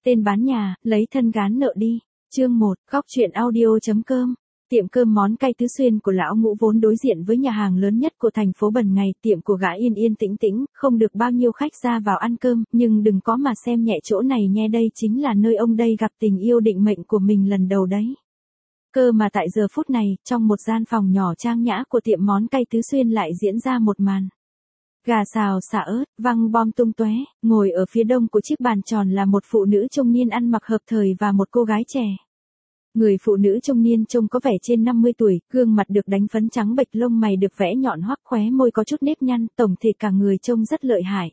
Tên bán nhà, lấy thân gán nợ đi. Chương 1, góc truyện audio.com. Tiệm cơm món cay Tứ Xuyên của lão Ngũ vốn đối diện với nhà hàng lớn nhất của thành phố Bần Ngày, tiệm của gã yên yên tĩnh tĩnh, không được bao nhiêu khách ra vào ăn cơm, nhưng đừng có mà xem nhẹ chỗ này nghe, đây chính là nơi ông đây gặp tình yêu định mệnh của mình lần đầu đấy. Cơ mà tại giờ phút này, trong một gian phòng nhỏ trang nhã của tiệm món cay Tứ Xuyên lại diễn ra một màn. Gà xào xả ớt, văng bom tung tóe, ngồi ở phía đông của chiếc bàn tròn là một phụ nữ trung niên ăn mặc hợp thời và một cô gái trẻ. Người phụ nữ trung niên trông có vẻ trên 50 tuổi, gương mặt được đánh phấn trắng bệch, lông mày được vẽ nhọn hoắt, khóe môi có chút nếp nhăn, tổng thể cả người trông rất lợi hại.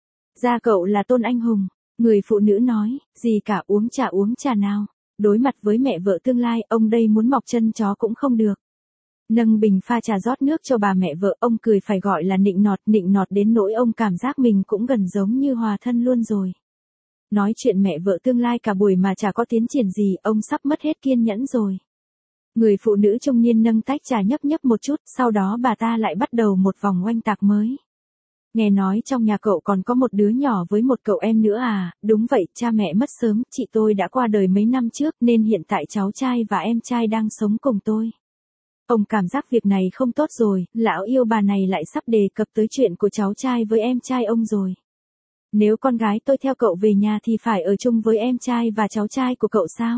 Dạ cậu là Tôn Anh Hùng, người phụ nữ nói, gì cả, uống trà nào. Đối mặt với mẹ vợ tương lai, ông đây muốn mọc chân chó cũng không được. Nâng bình pha trà rót nước cho bà mẹ vợ, ông cười phải gọi là nịnh nọt đến nỗi ông cảm giác mình cũng gần giống như hòa thân luôn rồi. Nói chuyện mẹ vợ tương lai cả buổi mà chả có tiến triển gì, ông sắp mất hết kiên nhẫn rồi. Người phụ nữ trung niên nâng tách trà nhấp một chút, sau đó bà ta lại bắt đầu một vòng oanh tạc mới. Nghe nói trong nhà cậu còn có một đứa nhỏ với một cậu em nữa à? Đúng vậy, cha mẹ mất sớm, chị tôi đã qua đời mấy năm trước nên hiện tại cháu trai và em trai đang sống cùng tôi. Ông cảm giác việc này không tốt rồi, lão yêu bà này lại sắp đề cập tới chuyện của cháu trai với em trai ông rồi. Nếu con gái tôi theo cậu về nhà thì phải ở chung với em trai và cháu trai của cậu sao?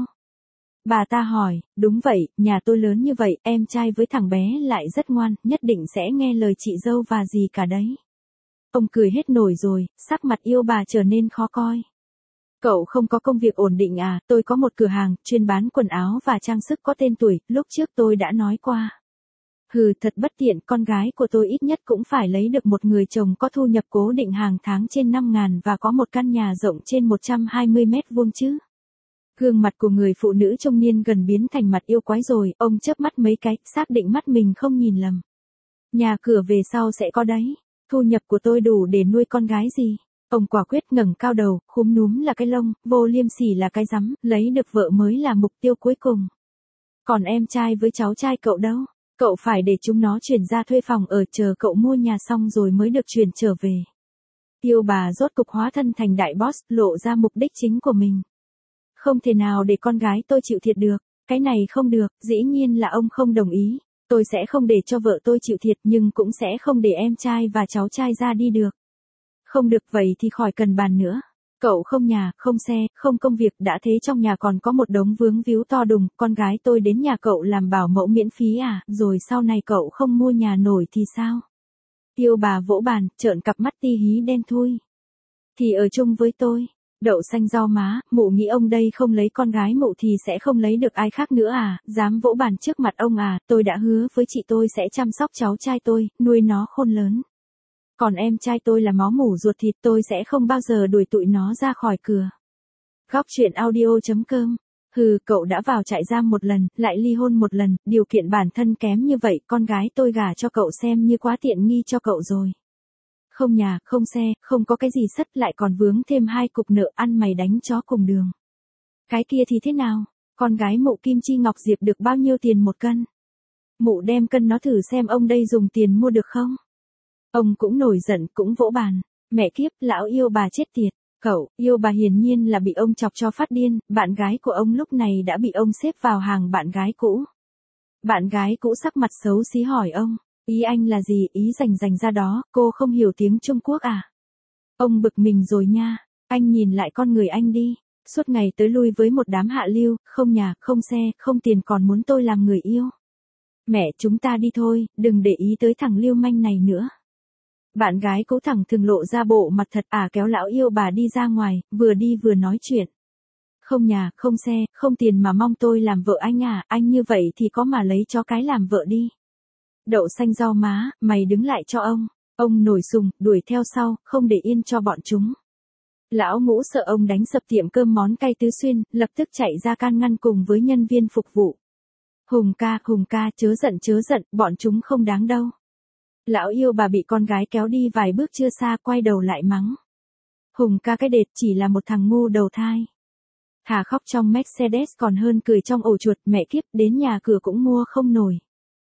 Bà ta hỏi, đúng vậy, nhà tôi lớn như vậy, em trai với thằng bé lại rất ngoan, nhất định sẽ nghe lời chị dâu và gì cả đấy. Ông cười hết nổi rồi, sắc mặt yêu bà trở nên khó coi. Cậu không có công việc ổn định à? Tôi có một cửa hàng, chuyên bán quần áo và trang sức có tên tuổi, lúc trước tôi đã nói qua. Hừ, thật bất tiện, con gái của tôi ít nhất cũng phải lấy được một người chồng có thu nhập cố định hàng tháng trên 5.000 và có một căn nhà rộng trên 120 mét vuông chứ. Gương mặt của người phụ nữ trung niên gần biến thành mặt yêu quái rồi, ông chớp mắt mấy cái, xác định mắt mình không nhìn lầm. Nhà cửa về sau sẽ có đấy, thu nhập của tôi đủ để nuôi con gái gì. Ông quả quyết ngẩng cao đầu, khúm núm là cái lông, vô liêm sỉ là cái rắm, lấy được vợ mới là mục tiêu cuối cùng. Còn em trai với cháu trai cậu đâu? Cậu phải để chúng nó chuyển ra thuê phòng ở, chờ cậu mua nhà xong rồi mới được chuyển trở về. Yêu bà rốt cục hóa thân thành đại boss, lộ ra mục đích chính của mình. Không thể nào để con gái tôi chịu thiệt được, cái này không được, dĩ nhiên là ông không đồng ý. Tôi sẽ không để cho vợ tôi chịu thiệt nhưng cũng sẽ không để em trai và cháu trai ra đi được. Không được, vậy thì khỏi cần bàn nữa. Cậu không nhà, không xe, không công việc, đã thế trong nhà còn có một đống vướng víu to đùng, con gái tôi đến nhà cậu làm bảo mẫu miễn phí à, rồi sau này cậu không mua nhà nổi thì sao? Yêu bà vỗ bàn, trợn cặp mắt ti hí đen thui. Thì ở chung với tôi. Đậu xanh rau má, mụ nghĩ ông đây không lấy con gái mụ thì sẽ không lấy được ai khác nữa à, dám vỗ bàn trước mặt ông à, tôi đã hứa với chị tôi sẽ chăm sóc cháu trai tôi, nuôi nó khôn lớn. Còn em trai tôi là máu mủ ruột thịt, tôi sẽ không bao giờ đuổi tụi nó ra khỏi cửa. Góc truyện audio.com. Hừ, cậu đã vào trại giam một lần, lại ly hôn một lần, điều kiện bản thân kém như vậy, con gái tôi gả cho cậu xem như quá tiện nghi cho cậu rồi. Không nhà, không xe, không có cái gì sất, lại còn vướng thêm 2 cục nợ, ăn mày đánh chó cùng đường. Cái kia thì thế nào? Con gái mụ Kim Chi Ngọc Diệp được bao nhiêu tiền một cân? Mụ đem cân nó thử xem ông đây dùng tiền mua được không? Ông cũng nổi giận, cũng vỗ bàn. Mẹ kiếp, lão yêu bà chết tiệt. Cậu, yêu bà hiển nhiên là bị ông chọc cho phát điên, bạn gái của ông lúc này đã bị ông xếp vào hàng bạn gái cũ. Bạn gái cũ sắc mặt xấu xí hỏi ông, ý anh là gì, ý rành ra đó, cô không hiểu tiếng Trung Quốc à? Ông bực mình rồi nha, anh nhìn lại con người anh đi, suốt ngày tới lui với một đám hạ lưu, không nhà, không xe, không tiền còn muốn tôi làm người yêu. Mẹ, chúng ta đi thôi, đừng để ý tới thằng lưu manh này nữa. Bạn gái cố thẳng thừng lộ ra bộ mặt thật kéo lão yêu bà đi ra ngoài, vừa đi vừa nói chuyện. Không nhà, không xe, không tiền mà mong tôi làm vợ anh à, anh như vậy thì có mà lấy cho cái làm vợ đi. Đậu xanh rau má, mày đứng lại cho ông nổi sùng, đuổi theo sau, không để yên cho bọn chúng. Lão Ngũ sợ ông đánh sập tiệm cơm món cay Tứ Xuyên, lập tức chạy ra can ngăn cùng với nhân viên phục vụ. Hùng ca, chớ giận, bọn chúng không đáng đâu. Lão yêu bà bị con gái kéo đi vài bước chưa xa, quay đầu lại mắng. Hùng ca cái đệt, chỉ là một thằng ngu đầu thai. Thà khóc trong Mercedes còn hơn cười trong ổ chuột, mẹ kiếp, đến nhà cửa cũng mua không nổi.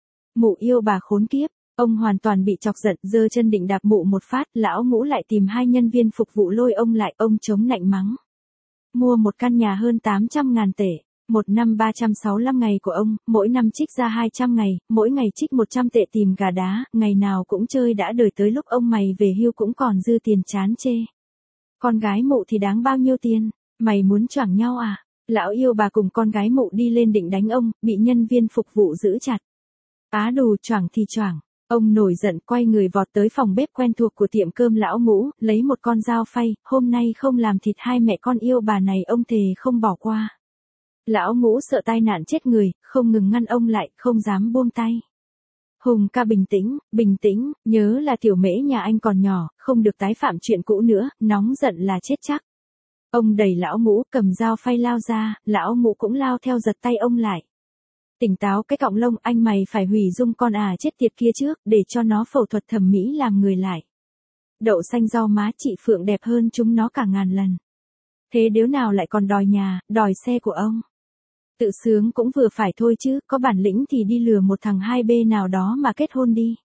Mụ yêu bà khốn kiếp, ông hoàn toàn bị chọc giận, giơ chân định đạp mụ một phát, lão Ngũ lại tìm 2 nhân viên phục vụ lôi ông lại, ông chống nạnh mắng. Mua một căn nhà hơn 800.000 tệ. Một năm 365 ngày của ông, mỗi năm trích ra 200 ngày, mỗi ngày trích 100 tệ tìm gà đá, ngày nào cũng chơi đã đời tới lúc ông mày về hưu cũng còn dư tiền chán chê. Con gái mụ thì đáng bao nhiêu tiền, mày muốn choảng nhau à? Lão yêu bà cùng con gái mụ đi lên định đánh ông, bị nhân viên phục vụ giữ chặt. Á đù choảng thì choảng. Ông nổi giận quay người vọt tới phòng bếp quen thuộc của tiệm cơm lão Ngũ, lấy một con dao phay, hôm nay không làm thịt hai mẹ con yêu bà này ông thề không bỏ qua. Lão Ngũ sợ tai nạn chết người, không ngừng ngăn ông lại, không dám buông tay. Hùng ca bình tĩnh, nhớ là tiểu mễ nhà anh còn nhỏ, không được tái phạm chuyện cũ nữa, nóng giận là chết chắc. Ông đẩy lão Ngũ cầm dao phay lao ra, lão Ngũ cũng lao theo giật tay ông lại. Tỉnh táo cái cọng lông, anh mày phải hủy dung con chết tiệt kia trước, để cho nó phẫu thuật thẩm mỹ làm người lại. Đậu xanh rau má chị Phượng đẹp hơn chúng nó cả ngàn lần. Thế đứa nào lại còn đòi nhà, đòi xe của ông? Tự sướng cũng vừa phải thôi chứ, có bản lĩnh thì đi lừa một thằng 2B nào đó mà kết hôn đi.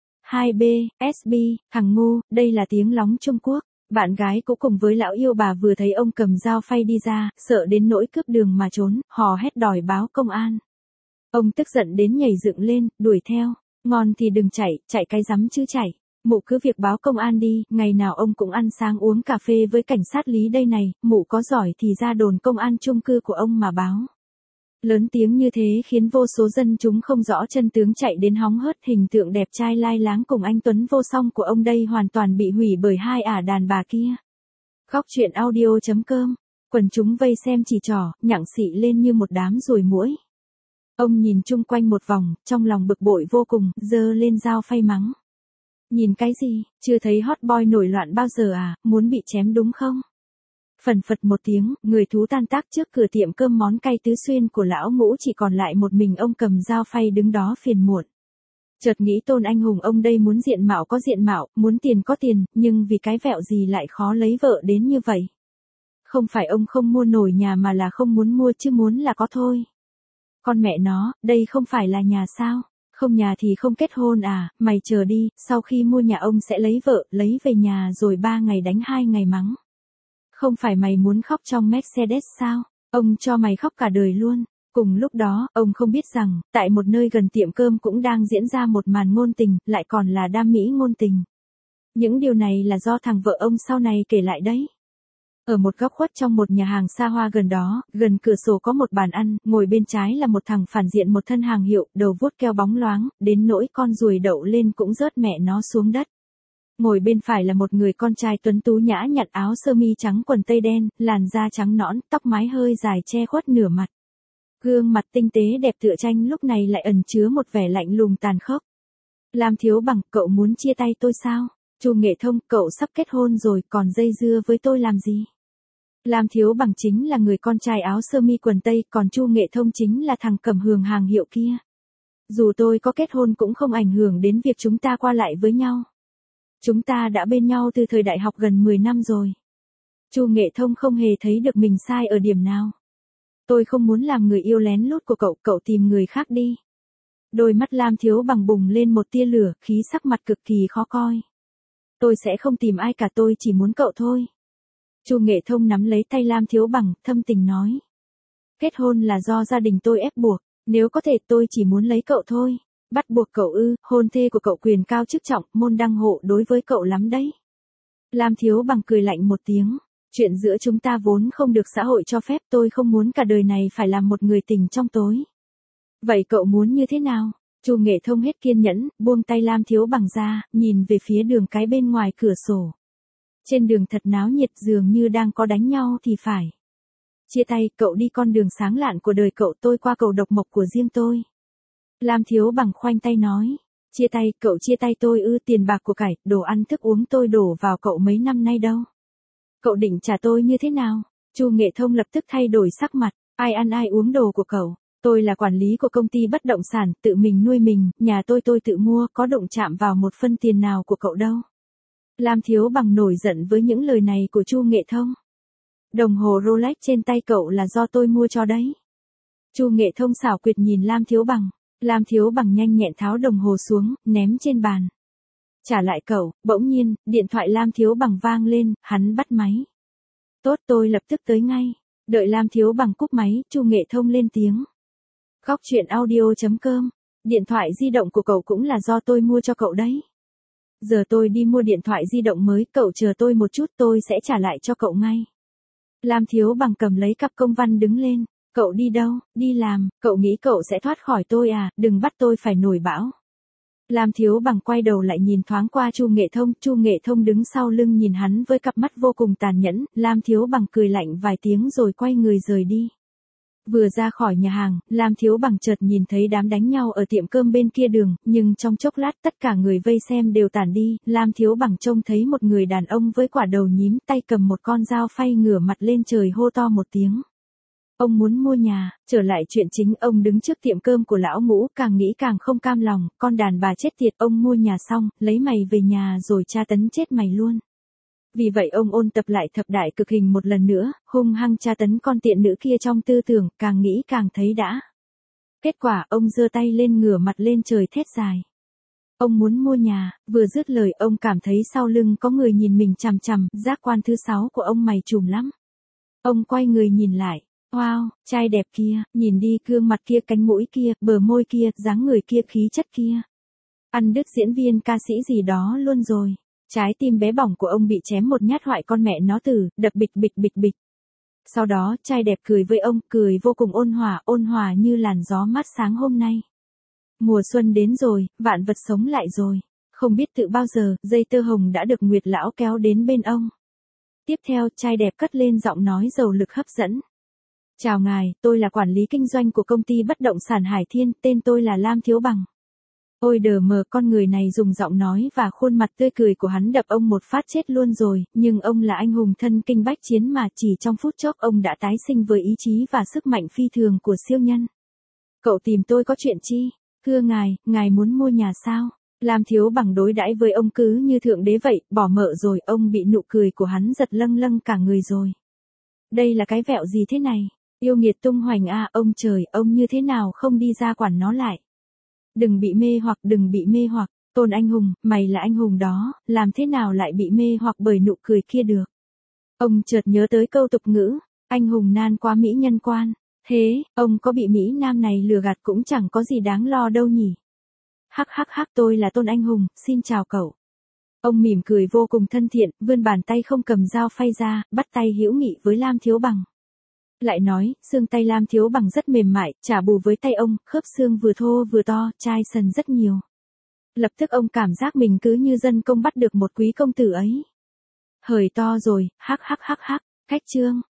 2B, SB, thằng ngu, đây là tiếng lóng Trung Quốc. Bạn gái cũng cùng với lão yêu bà vừa thấy ông cầm dao phay đi ra, sợ đến nỗi cướp đường mà trốn, hò hét đòi báo công an. Ông tức giận đến nhảy dựng lên, đuổi theo. Ngon thì đừng chạy cái rắm chứ chạy. Mụ cứ việc báo công an đi, ngày nào ông cũng ăn sáng uống cà phê với cảnh sát Lý đây này, mụ có giỏi thì ra đồn công an chung cư của ông mà báo. Lớn tiếng như thế khiến vô số dân chúng không rõ chân tướng chạy đến hóng hớt, hình tượng đẹp trai lai láng cùng anh Tuấn vô song của ông đây hoàn toàn bị hủy bởi hai đàn bà kia. Góc truyện audio.com, quần chúng vây xem chỉ trỏ, nhặng xị lên như một đám ruồi muỗi. Ông nhìn chung quanh một vòng, trong lòng bực bội vô cùng, giơ lên dao phay mắng. Nhìn cái gì, chưa thấy hot boy nổi loạn bao giờ à, muốn bị chém đúng không? Phần phật một tiếng, người thú tan tác trước cửa tiệm cơm món cay Tứ Xuyên của lão Ngũ, chỉ còn lại một mình ông cầm dao phay đứng đó phiền muộn. Chợt nghĩ Tôn anh hùng ông đây muốn diện mạo có diện mạo, muốn tiền có tiền, nhưng vì cái vẹo gì lại khó lấy vợ đến như vậy. Không phải ông không mua nổi nhà mà là không muốn mua, chứ muốn là có thôi. Con mẹ nó, đây không phải là nhà sao? Không nhà thì không kết hôn à, mày chờ đi, sau khi mua nhà ông sẽ lấy vợ, lấy về nhà rồi 3 ngày đánh 2 ngày mắng. Không phải mày muốn khóc trong Mercedes sao? Ông cho mày khóc cả đời luôn. Cùng lúc đó, ông không biết rằng, tại một nơi gần tiệm cơm cũng đang diễn ra một màn ngôn tình, lại còn là đam mỹ ngôn tình. Những điều này là do thằng vợ ông sau này kể lại đấy. Ở một góc khuất trong một nhà hàng xa hoa gần đó, gần cửa sổ có một bàn ăn, ngồi bên trái là một thằng phản diện một thân hàng hiệu, đầu vuốt keo bóng loáng, đến nỗi con ruồi đậu lên cũng rớt mẹ nó xuống đất. Ngồi bên phải là một người con trai tuấn tú nhã nhặn, áo sơ mi trắng quần tây đen, làn da trắng nõn, tóc mái hơi dài che khuất nửa mặt. Gương mặt tinh tế đẹp tựa tranh lúc này lại ẩn chứa một vẻ lạnh lùng tàn khốc. Lam Thiếu Bằng, cậu muốn chia tay tôi sao? Chu Nghệ Thông, cậu sắp kết hôn rồi, còn dây dưa với tôi làm gì? Lam Thiếu Bằng chính là người con trai áo sơ mi quần tây, còn Chu Nghệ Thông chính là thằng cầm hường hàng hiệu kia. Dù tôi có kết hôn cũng không ảnh hưởng đến việc chúng ta qua lại với nhau. Chúng ta đã bên nhau từ thời đại học gần 10 năm rồi. Chu Nghệ Thông không hề thấy được mình sai ở điểm nào. Tôi không muốn làm người yêu lén lút của cậu, cậu tìm người khác đi. Đôi mắt Lam Thiếu Bằng bùng lên một tia lửa, khí sắc mặt cực kỳ khó coi. Tôi sẽ không tìm ai cả, tôi chỉ muốn cậu thôi. Chu Nghệ Thông nắm lấy tay Lam Thiếu Bằng, thâm tình nói. Kết hôn là do gia đình tôi ép buộc, nếu có thể tôi chỉ muốn lấy cậu thôi. Bắt buộc cậu ư? Hôn thê của cậu quyền cao chức trọng, môn đăng hộ đối với cậu lắm đấy. Lam Thiếu Bằng cười lạnh một tiếng. Chuyện giữa chúng ta vốn không được xã hội cho phép, tôi không muốn cả đời này phải làm một người tình trong tối. Vậy cậu muốn như thế nào? Chu Nghệ Thông hết kiên nhẫn, buông tay Lam Thiếu Bằng ra, nhìn về phía đường cái bên ngoài cửa sổ. Trên đường thật náo nhiệt, dường như đang có đánh nhau thì phải. Chia tay, cậu đi con đường sáng lạn của đời cậu, tôi qua cầu độc mộc của riêng tôi. Lam Thiếu Bằng khoanh tay nói. Chia tay, cậu chia tay tôi ư? Tiền bạc của cải, đồ ăn thức uống tôi đổ vào cậu mấy năm nay đâu. Cậu định trả tôi như thế nào? Chu Nghệ Thông lập tức thay đổi sắc mặt. Ai ăn ai uống đồ của cậu? Tôi là quản lý của công ty bất động sản, tự mình nuôi mình, nhà tôi tự mua, có động chạm vào một phân tiền nào của cậu đâu. Lam Thiếu Bằng nổi giận với những lời này của Chu Nghệ Thông. Đồng hồ Rolex trên tay cậu là do tôi mua cho đấy. Chu Nghệ Thông xảo quyệt nhìn Lam Thiếu Bằng. Lam Thiếu Bằng nhanh nhẹn tháo đồng hồ xuống, ném trên bàn. Trả lại cậu. Bỗng nhiên, điện thoại Lam Thiếu Bằng vang lên, hắn bắt máy. Tốt, tôi lập tức tới ngay. Đợi Lam Thiếu Bằng cúp máy, Chu Nghệ Thông lên tiếng. Góc chuyện audio.com. Điện thoại di động của cậu cũng là do tôi mua cho cậu đấy. Giờ tôi đi mua điện thoại di động mới, cậu chờ tôi một chút, tôi sẽ trả lại cho cậu ngay. Lam Thiếu Bằng cầm lấy cặp công văn đứng lên. Cậu đi đâu? Đi làm. Cậu nghĩ cậu sẽ thoát khỏi tôi à? Đừng bắt tôi phải nổi bão. Lam Thiếu Bằng quay đầu lại nhìn thoáng qua Chu Nghệ Thông đứng sau lưng nhìn hắn với cặp mắt vô cùng tàn nhẫn. Lam Thiếu Bằng cười lạnh vài tiếng rồi quay người rời đi. Vừa ra khỏi nhà hàng, Lam Thiếu Bằng chợt nhìn thấy đám đánh nhau ở tiệm cơm bên kia đường, nhưng trong chốc lát tất cả người vây xem đều tản đi. Lam Thiếu Bằng trông thấy một người đàn ông với quả đầu nhím, tay cầm một con dao phay, ngửa mặt lên trời hô to một tiếng. Ông muốn mua nhà. Trở lại chuyện chính, ông đứng trước tiệm cơm của lão Ngũ, càng nghĩ càng không cam lòng. Con đàn bà chết tiệt, ông mua nhà xong, lấy mày về nhà rồi tra tấn chết mày luôn. Vì vậy ông ôn tập lại thập đại cực hình một lần nữa, hung hăng tra tấn con tiện nữ kia trong tư tưởng, càng nghĩ càng thấy đã. Kết quả ông giơ tay lên, ngửa mặt lên trời thét dài. Ông muốn mua nhà. Vừa dứt lời ông cảm thấy sau lưng có người nhìn mình chằm chằm, giác quan thứ 6 của ông mày trùm lắm. Ông quay người nhìn lại. Wow, trai đẹp kia, nhìn đi, gương mặt kia, cánh mũi kia, bờ môi kia, dáng người kia, khí chất kia. Ăn đứt diễn viên ca sĩ gì đó luôn rồi. Trái tim bé bỏng của ông bị chém một nhát hoại con mẹ nó tử, đập bịch bịch bịch bịch. Sau đó trai đẹp cười với ông, cười vô cùng ôn hòa như làn gió mát sáng hôm nay. Mùa xuân đến rồi, vạn vật sống lại rồi. Không biết tự bao giờ, dây tơ hồng đã được Nguyệt lão kéo đến bên ông. Tiếp theo, trai đẹp cất lên giọng nói giàu lực hấp dẫn. Chào ngài, tôi là quản lý kinh doanh của công ty bất động sản Hải Thiên, tên tôi là Lam Thiếu Bằng. Ôi đờ mờ, con người này dùng giọng nói và khuôn mặt tươi cười của hắn đập ông một phát chết luôn rồi, nhưng ông là anh hùng thân kinh bách chiến mà chỉ trong phút chốc ông đã tái sinh với ý chí và sức mạnh phi thường của siêu nhân. Cậu tìm tôi có chuyện chi? Thưa ngài muốn mua nhà sao? Lam Thiếu Bằng đối đãi với ông cứ như thượng đế vậy, bỏ mợ rồi, ông bị nụ cười của hắn giật lâng lâng cả người rồi. Đây là cái vẹo gì thế này? Yêu nghiệt tung hoành à, ông trời, ông như thế nào không đi ra quản nó lại? Đừng bị mê hoặc, Tôn anh hùng, mày là anh hùng đó, làm thế nào lại bị mê hoặc bởi nụ cười kia được? Ông chợt nhớ tới câu tục ngữ, anh hùng nan quá mỹ nhân quan. Thế, ông có bị Mỹ Nam này lừa gạt cũng chẳng có gì đáng lo đâu nhỉ? Hắc, tôi là Tôn anh hùng, xin chào cậu. Ông mỉm cười vô cùng thân thiện, vươn bàn tay không cầm dao phay ra, bắt tay hữu nghị với Lam Thiếu Bằng. Lại nói, xương tay Lam Thiếu Bằng rất mềm mại, trả bù với tay ông, khớp xương vừa thô vừa to, chai sần rất nhiều. Lập tức ông cảm giác mình cứ như dân công bắt được một quý công tử ấy. Hời to rồi, hắc, cách chương.